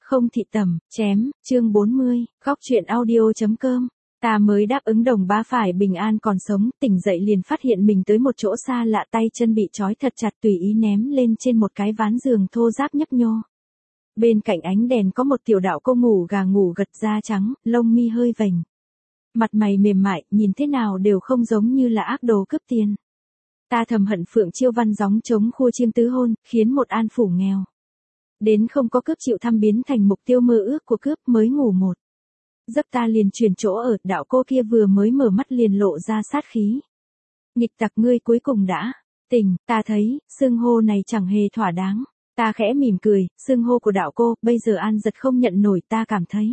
Không thị tầm, chém, chương 40, góc truyện audio.com. Ta mới đáp ứng đồng ba phải bình an còn sống, tỉnh dậy liền phát hiện mình tới một chỗ xa lạ, tay chân bị trói thật chặt, tùy ý ném lên trên một cái ván giường thô ráp nhấp nhô. Bên cạnh ánh đèn có một tiểu đạo cô ngủ gà ngủ gật, da trắng, lông mi hơi vành. Mặt mày mềm mại, nhìn thế nào đều không giống như là ác đồ cướp tiền. Ta thầm hận Phượng Chiêu Văn gióng trống khua chiêng tứ hôn, khiến một an phủ nghèo đến không có cướp chịu thăm biến thành mục tiêu mơ ước của cướp. Mới ngủ một giấc ta liền chuyển chỗ ở, đạo cô kia vừa mới mở mắt liền lộ ra sát khí. Nghịch tặc, ngươi cuối cùng đã tỉnh. Ta thấy xưng hô này chẳng hề thỏa đáng. Ta khẽ mỉm cười, xưng hô của đạo cô bây giờ An Giật không nhận nổi, ta cảm thấy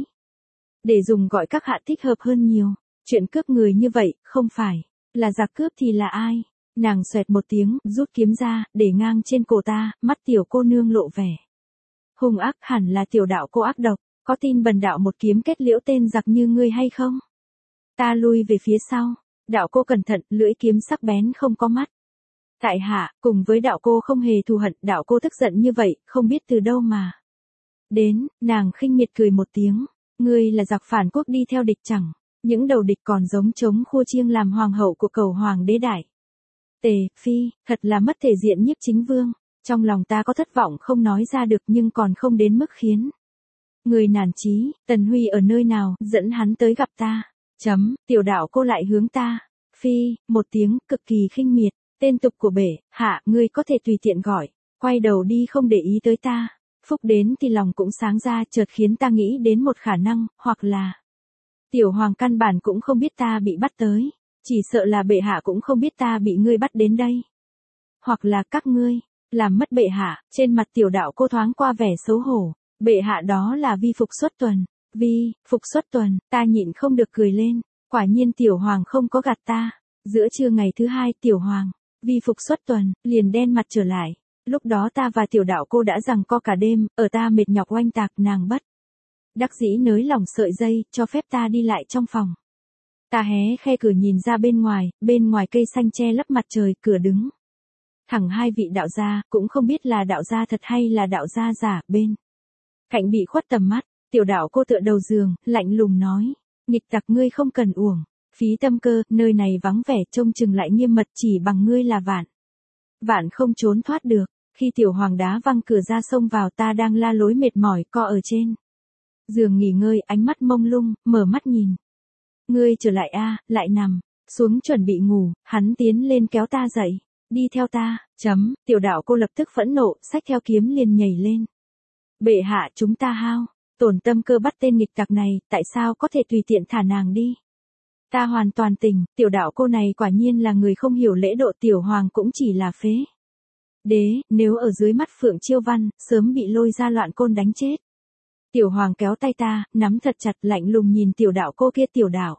để dùng gọi các hạ thích hợp hơn nhiều. Chuyện cướp người như vậy, không phải là giặc cướp thì là ai? Nàng xoẹt một tiếng, rút kiếm ra, để ngang trên cổ ta, mắt tiểu cô nương lộ vẻ hung ác. Hẳn là tiểu đạo cô ác độc, có tin bần đạo một kiếm kết liễu tên giặc như ngươi hay không? Ta lui về phía sau. Đạo cô cẩn thận, lưỡi kiếm sắc bén không có mắt. Tại hạ, cùng với đạo cô không hề thù hận. Đạo cô tức giận như vậy, không biết từ đâu mà đến. Nàng khinh miệt cười một tiếng. Ngươi là giặc phản quốc đi theo địch chẳng? Những đầu địch còn giống trống khua chiêng làm hoàng hậu của cầu hoàng đế đại Tề Phi, thật là mất thể diện Nhiếp Chính Vương. Trong lòng ta có thất vọng không nói ra được, nhưng còn không đến mức khiến người nản chí. Tần Huy ở nơi nào, dẫn hắn tới gặp ta. Tiểu đạo cô lại hướng ta Phi một tiếng, cực kỳ khinh miệt. Tên tục của bệ hạ, ngươi có thể tùy tiện gọi. Quay đầu đi không để ý tới ta. Phúc đến thì lòng cũng sáng ra, chợt khiến ta nghĩ đến một khả năng, hoặc là tiểu hoàng căn bản cũng không biết ta bị bắt tới. Chỉ sợ là bệ hạ cũng không biết ta bị ngươi bắt đến đây. Hoặc là các ngươi làm mất bệ hạ. Trên mặt tiểu đạo cô thoáng qua vẻ xấu hổ. Bệ hạ đó là Vi Phục Xuất Tuần. Vi Phục Xuất Tuần, ta nhịn không được cười lên. Quả nhiên tiểu hoàng không có gạt ta. Giữa trưa ngày thứ hai, tiểu hoàng Vi Phục Xuất Tuần liền đen mặt trở lại. Lúc đó ta và tiểu đạo cô đã giằng co cả đêm, ở ta mệt nhọc oanh tạc, nàng bất đắc dĩ nới lỏng sợi dây, cho phép ta đi lại trong phòng. Ta hé khe cửa nhìn ra bên ngoài cây xanh che lấp mặt trời, cửa đứng thẳng hai vị đạo gia, cũng không biết là đạo gia thật hay là đạo gia giả. Bên cạnh bị khuất tầm mắt, tiểu đạo cô tựa đầu giường, lạnh lùng nói, nghịch tặc, ngươi không cần uổng phí tâm cơ, nơi này vắng vẻ, trông chừng lại nghiêm mật, chỉ bằng ngươi là vạn không trốn thoát được. Khi tiểu hoàng đá văng cửa ra xông vào, ta đang la lối mệt mỏi, co ở trên giường nghỉ ngơi, ánh mắt mông lung, mở mắt nhìn. Ngươi trở lại a, lại nằm xuống chuẩn bị ngủ. Hắn tiến lên kéo ta dậy, đi theo ta. Tiểu đạo cô lập tức phẫn nộ, xách theo kiếm liền nhảy lên. Bệ hạ, chúng ta hao tổn tâm cơ bắt tên nghịch tặc này, tại sao có thể tùy tiện thả nàng đi? Ta hoàn toàn tỉnh, tiểu đạo cô này quả nhiên là người không hiểu lễ độ. Tiểu hoàng cũng chỉ là phế đế, nếu ở dưới mắt Phượng Chiêu Văn, sớm bị lôi ra loạn côn đánh chết. Tiểu hoàng kéo tay ta, nắm thật chặt, lạnh lùng nhìn tiểu đạo cô kia. Tiểu đạo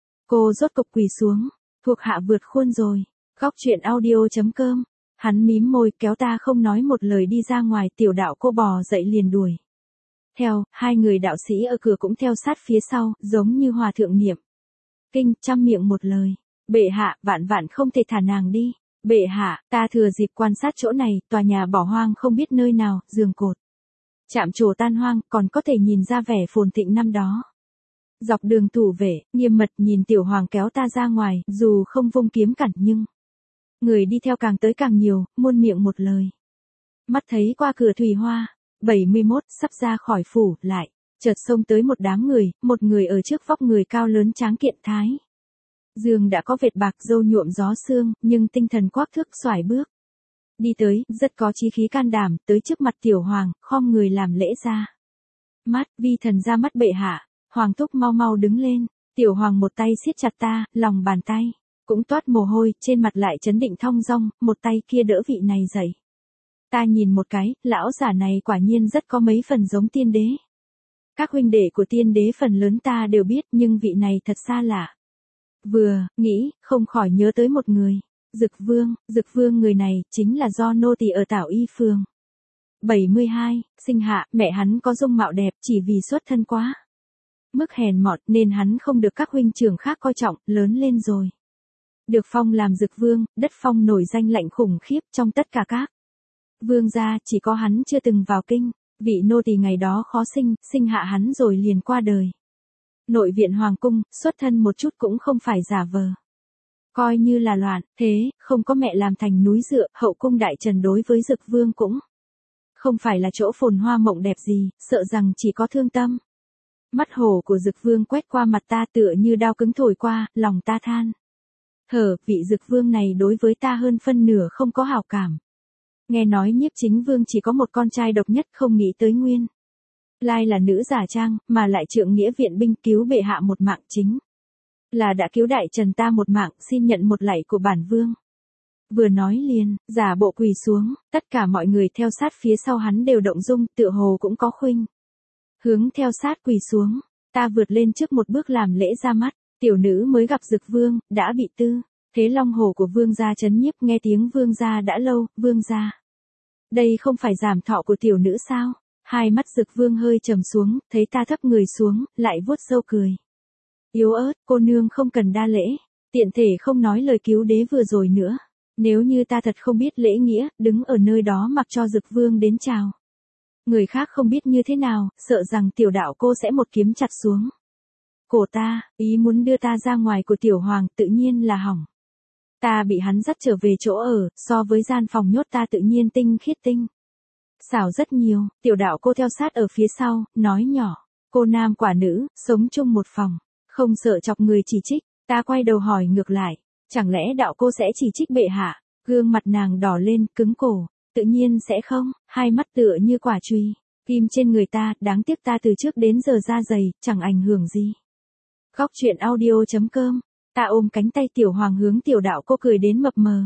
cô rốt cục quỳ xuống, thuộc hạ vượt khuôn rồi. Góc truyện audio.com. Hắn mím môi, kéo ta không nói một lời đi ra ngoài. Tiểu đạo cô bò dậy liền đuổi theo, hai người đạo sĩ ở cửa cũng theo sát phía sau, giống như hòa thượng niệm kinh, trăm miệng một lời. Bệ hạ, vạn không thể thả nàng đi. Bệ hạ, ta thừa dịp quan sát chỗ này, tòa nhà bỏ hoang không biết nơi nào, giường cột chạm trổ tan hoang, còn có thể nhìn ra vẻ phồn thịnh năm đó. Dọc đường thủ vệ nghiêm mật nhìn tiểu hoàng kéo ta ra ngoài, dù không vung kiếm cản nhưng người đi theo càng tới càng nhiều, muôn miệng một lời. Mắt thấy qua cửa thủy hoa 71, sắp ra khỏi phủ, lại chợt xông tới một đám người. Một người ở trước vóc người cao lớn tráng kiện, thái dương đã có vệt bạc, râu nhuộm gió sương, nhưng tinh thần quắc thước, xoải bước đi tới, rất có chí khí can đảm, tới trước mặt tiểu hoàng, khom người làm lễ ra mắt. Vi thần ra mắt bệ hạ. Hoàng thúc mau đứng lên. Tiểu hoàng một tay siết chặt ta, lòng bàn tay cũng toát mồ hôi, trên mặt lại trấn định thong dong, một tay kia đỡ vị này dậy. Ta nhìn một cái, lão giả này quả nhiên rất có mấy phần giống tiên đế. Các huynh đệ của tiên đế phần lớn ta đều biết, nhưng vị này thật xa lạ. Vừa nghĩ, không khỏi nhớ tới một người. Dực Vương người này, chính là do nô tỳ ở Tảo Y Phường 72, sinh hạ. Mẹ hắn có dung mạo đẹp, chỉ vì xuất thân quá mức hèn mọn, nên hắn không được các huynh trưởng khác coi trọng. Lớn lên rồi được phong làm Dực Vương, đất phong nổi danh lạnh khủng khiếp. Trong tất cả các vương gia, chỉ có hắn chưa từng vào kinh. Vị nô tỳ ngày đó khó sinh, sinh hạ hắn rồi liền qua đời. Nội viện hoàng cung, xuất thân một chút cũng không phải giả vờ. Coi như là loạn, thế, không có mẹ làm thành núi dựa, hậu cung đại trần đối với Dực Vương cũng không phải là chỗ phồn hoa mộng đẹp gì, sợ rằng chỉ có thương tâm. Mắt hổ của Dực Vương quét qua mặt ta tựa như đao cứng thổi qua, lòng ta than. Vị Dực Vương này đối với ta hơn phân nửa không có hảo cảm. Nghe nói Nhiếp Chính Vương chỉ có một con trai độc nhất, không nghĩ tới nguyên lai là nữ giả trang, mà lại trượng nghĩa viện binh cứu bệ hạ một mạng, chính là đã cứu đại trần ta một mạng, xin nhận một lạy của bản vương. Vừa nói liền, giả bộ quỳ xuống, tất cả mọi người theo sát phía sau hắn đều động dung, tựa hồ cũng có khuynh hướng theo sát quỳ xuống. Ta vượt lên trước một bước làm lễ ra mắt, tiểu nữ mới gặp Dực Vương, đã bị tư thế long hổ của vương gia trấn nhiếp, nghe tiếng vương gia đã lâu, vương gia. Đây không phải giảm thọ của tiểu nữ sao? Hai mắt Dực Vương hơi trầm xuống, thấy ta thấp người xuống, lại vuốt râu cười. Yếu ớt, cô nương không cần đa lễ, tiện thể không nói lời cứu đế vừa rồi nữa. Nếu như ta thật không biết lễ nghĩa, đứng ở nơi đó mặc cho Dực Vương đến chào. Người khác không biết như thế nào, sợ rằng tiểu đạo cô sẽ một kiếm chặt xuống cổ ta, ý muốn đưa ta ra ngoài của tiểu hoàng tự nhiên là hỏng. Ta bị hắn dắt trở về chỗ ở, so với gian phòng nhốt ta tự nhiên tinh khiết tinh xảo rất nhiều. Tiểu đạo cô theo sát ở phía sau, nói nhỏ, cô nam quả nữ, sống chung một phòng, không sợ chọc người chỉ trích. Ta quay đầu hỏi ngược lại, chẳng lẽ đạo cô sẽ chỉ trích bệ hạ? Gương mặt nàng đỏ lên, cứng cổ, tự nhiên sẽ không, hai mắt tựa như quả chùy kim trên người ta, đáng tiếc ta từ trước đến giờ da dày, chẳng ảnh hưởng gì. Góc truyện audio.com. Ta ôm cánh tay tiểu hoàng hướng tiểu đạo cô cười đến mập mờ.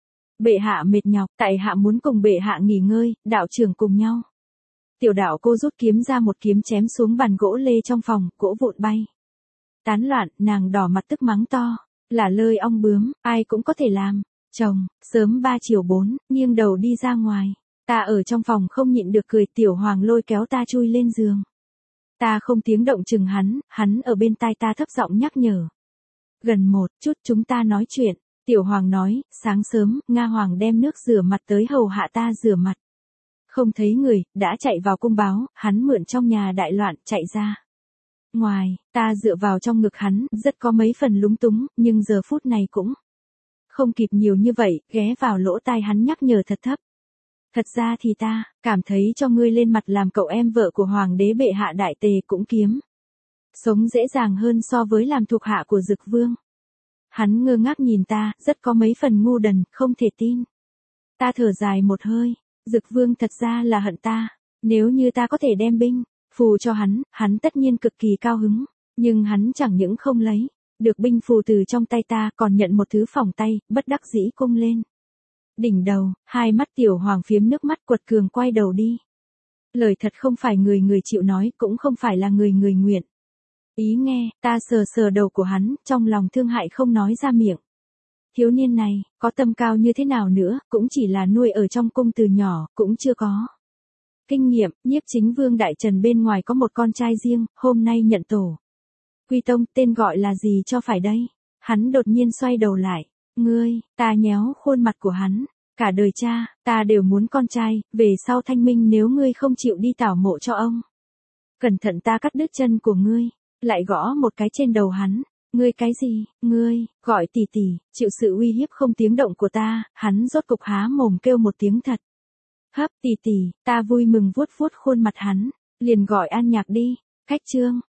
Bệ hạ mệt nhọc, tại hạ muốn cùng bệ hạ nghỉ ngơi, đạo trưởng cùng nhau. Tiểu đạo cô rút kiếm ra một kiếm chém xuống bàn gỗ lê trong phòng, gỗ vụn bay tán loạn, nàng đỏ mặt tức mắng to, là lơi ong bướm, ai cũng có thể làm. Chồng, sớm 3 chiều 4, nghiêng đầu đi ra ngoài. Ta ở trong phòng không nhịn được cười, tiểu hoàng lôi kéo ta chui lên giường. Ta không tiếng động chừng hắn ở bên tai ta thấp giọng nhắc nhở. Gần một chút chúng ta nói chuyện. Tiểu hoàng nói, sáng sớm, Nga hoàng đem nước rửa mặt tới hầu hạ ta rửa mặt. Không thấy người, đã chạy vào cung báo, hắn mượn trong nhà đại loạn, chạy ra ngoài. Ta dựa vào trong ngực hắn, rất có mấy phần lúng túng, nhưng giờ phút này cũng không kịp nhiều như vậy, ghé vào lỗ tai hắn nhắc nhở thật thấp. Thật ra thì ta, cảm thấy cho ngươi lên mặt làm cậu em vợ của hoàng đế bệ hạ đại tề cũng kiếm sống dễ dàng hơn so với làm thuộc hạ của Dực Vương. Hắn ngơ ngác nhìn ta, rất có mấy phần ngu đần, không thể tin. Ta thở dài một hơi, Dực Vương thật ra là hận ta, nếu như ta có thể đem binh phù cho hắn tất nhiên cực kỳ cao hứng, nhưng hắn chẳng những không lấy được binh phù từ trong tay ta, còn nhận một thứ phỏng tay, bất đắc dĩ cung lên đỉnh đầu. Hai mắt tiểu hoàng phiếm nước mắt, quật cường quay đầu đi. Lời thật không phải người người chịu nói, cũng không phải là người người nguyện ý nghe. Ta sờ sờ đầu của hắn, trong lòng thương hại không nói ra miệng. Thiếu niên này, có tâm cao như thế nào nữa, cũng chỉ là nuôi ở trong cung từ nhỏ, cũng chưa có kinh nghiệm. Nhiếp Chính Vương đại trần bên ngoài có một con trai riêng, hôm nay nhận tổ quy tông, tên gọi là gì cho phải đây? Hắn đột nhiên xoay đầu lại. Ngươi, ta nhéo khuôn mặt của hắn. Cả đời cha, ta đều muốn con trai, về sau thanh minh nếu ngươi không chịu đi tảo mộ cho ông. Cẩn thận ta cắt đứt chân của ngươi. Lại gõ một cái trên đầu hắn. Ngươi cái gì, ngươi, gọi tỷ tỷ, chịu sự uy hiếp không tiếng động của ta, hắn rốt cục há mồm kêu một tiếng thật. Hấp tỷ tỷ, ta vui mừng vuốt vuốt khuôn mặt hắn, liền gọi An Nhạc đi. Cách chương.